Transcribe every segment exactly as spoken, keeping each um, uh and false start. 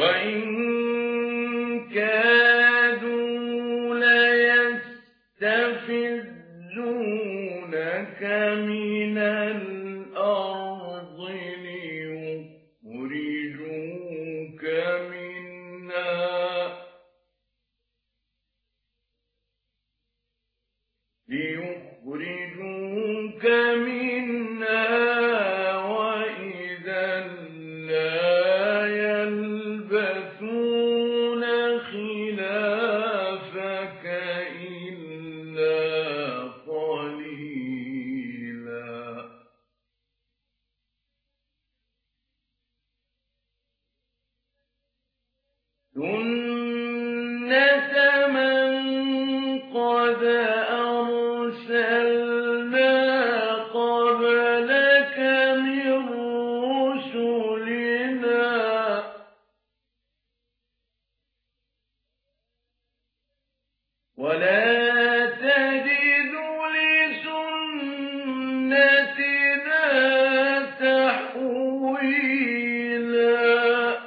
وَإِن كَادُوا لَيَسْتَفِزُّونَكَ مِنَ الْأَرْضِ لِيُخْرِجُوكَ مِنْهَا لِيُخْرِجُوكَ مِنْهَا وَإِذًا لَّا يَلْبَثُونَ خِلَافَكَ إِلَّا قَلِيلًا. سُنَّةَ مَن قَدْ أَرْسَلْنَا قَبْلَكَ مِن رُّسُلِنَا ۖ وَلَا تَجِدُ لِسُنَّتِنَا تَحْوِيلًا.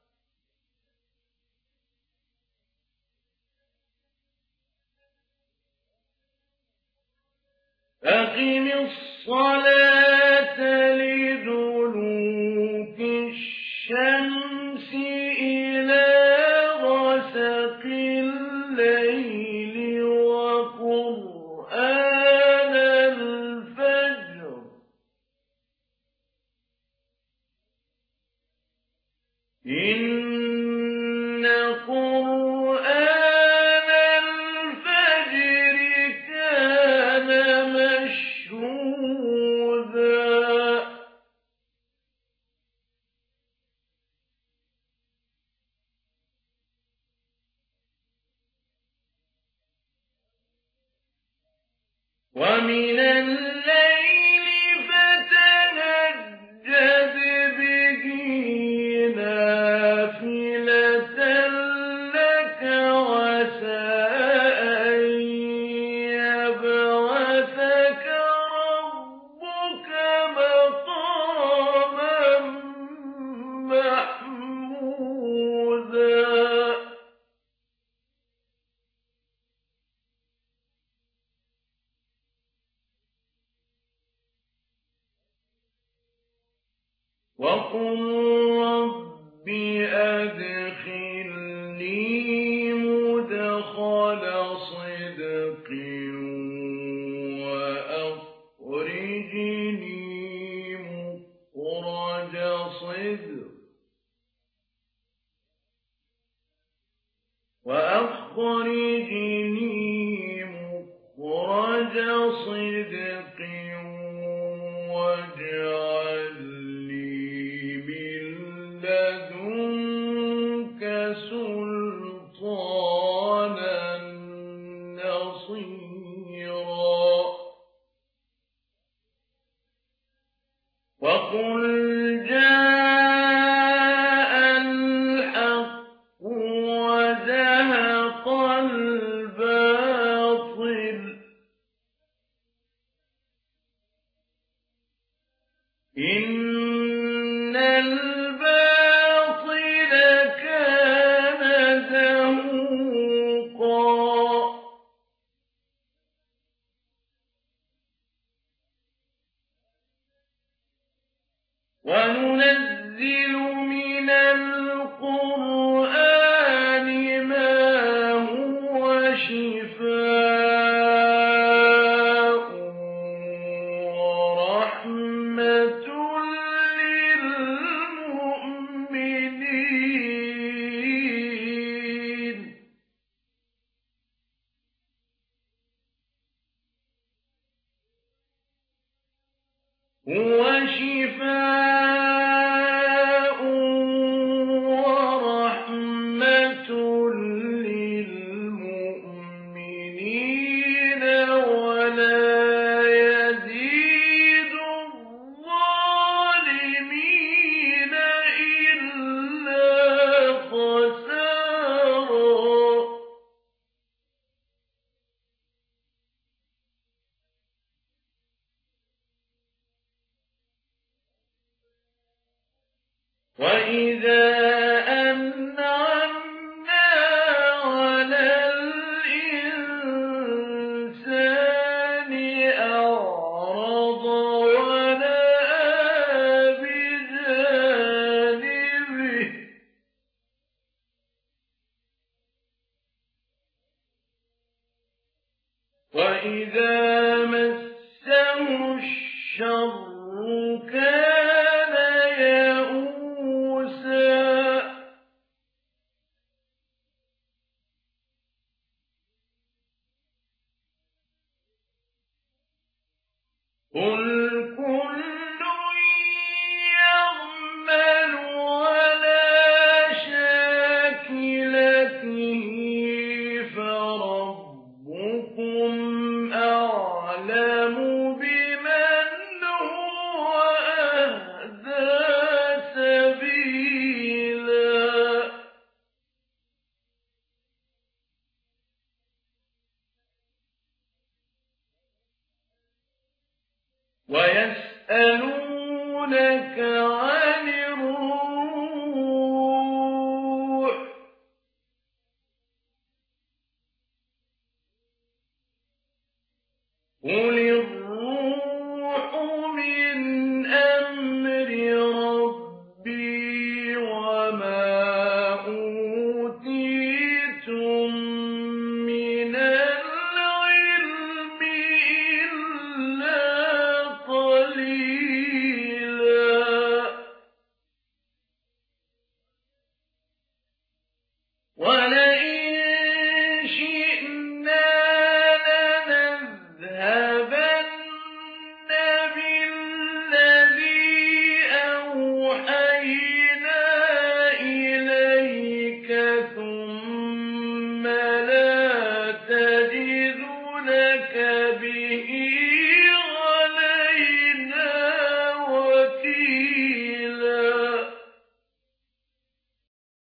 أَقِمِ الصَّلَاةَ لِدُلُوكِ الشَّمْسِ إِلَىٰ غَسَقِ اللَّيْلِ وَقُرْآنَ الْفَجْرِ ۖ إِنَّ قُرْآنَ الْفَجْرِ كَانَ مَشْهُودًا. وَمِنَ اللَّيْلِ فَتَهَجَّدْ بِهِ نَافِلَةً لَّكَ عَسَىٰ أَن يَبْعَثَكَ رَبُّكَ مَقَامًا مَّحْمُودًا. وَقُل رَّبِّ أَدْخِلْنِي مُدْخَلَ صِدْقٍ وَأَخْرِجْنِي مُخْرَجَ صِدْقٍ وَأَخْرِجْنِي مُخْرَجَ صِدْقٍ وَاجْعَل لِّي مِن لَّدُنكَ سُلْطَانًا نَّصِيرًا. وَقُلْ جَاءَ الْحَقُّ وَزَهَقَ الْبَاطِلُ ۚ إِنَّ الْبَاطِلَ كَانَ زَهُوقًا. وَنُنَزِّلُ مِنَ الْقُرْآنِ مَا هُوَ شِفَاءٌ وَرَحْمَةٌ لِّلْمُؤْمِنِينَ. هُوَ شِفَاءٌ وَرَحْمَةٌ لِّلْمُؤْمِنِينَ وَلَا يَزِيدُ الظَّالِمِينَ إِلَّا خَسَارًا. وَإِذَا أَنْ الشر كان يئوسا قل كل يعمل على شاكلته فربكم أعلم بمن هو أهدى سبيلا ويسألونك عن الروح قل